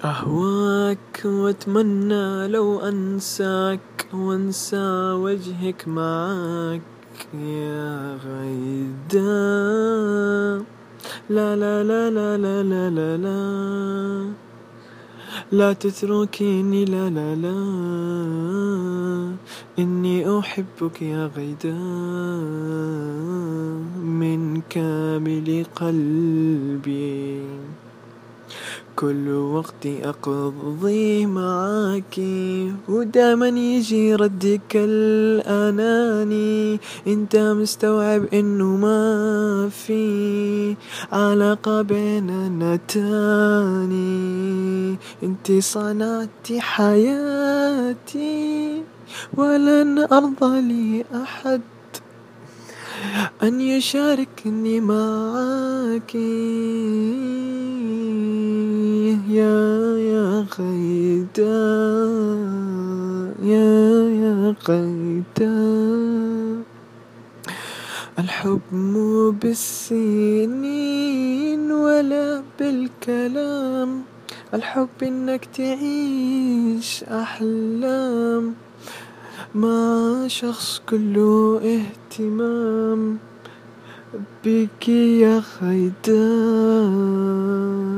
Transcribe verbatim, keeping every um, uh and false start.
أهواك وأتمنى لو أنساك وأنسى وجهك معاك يا غيدا. لا لا لا لا لا لا لا لا لا تتركيني لا لا لا إني أحبك يا غيدا من كامل قلبي. كل وقتي أقضيه معاكي ودايما يجي ردك الأناني. انت مستوعب انه ما في علاقة بيننا تاني. انت صنعتي حياتي ولن أرضى لي أحد أن يشاركني معاكي يا يا غيدا يا يا غيدا. الحب مو بالسنين ولا بالكلام، الحب إنك تعيش أحلام مع شخص كله اهتمام بك يا غيدا.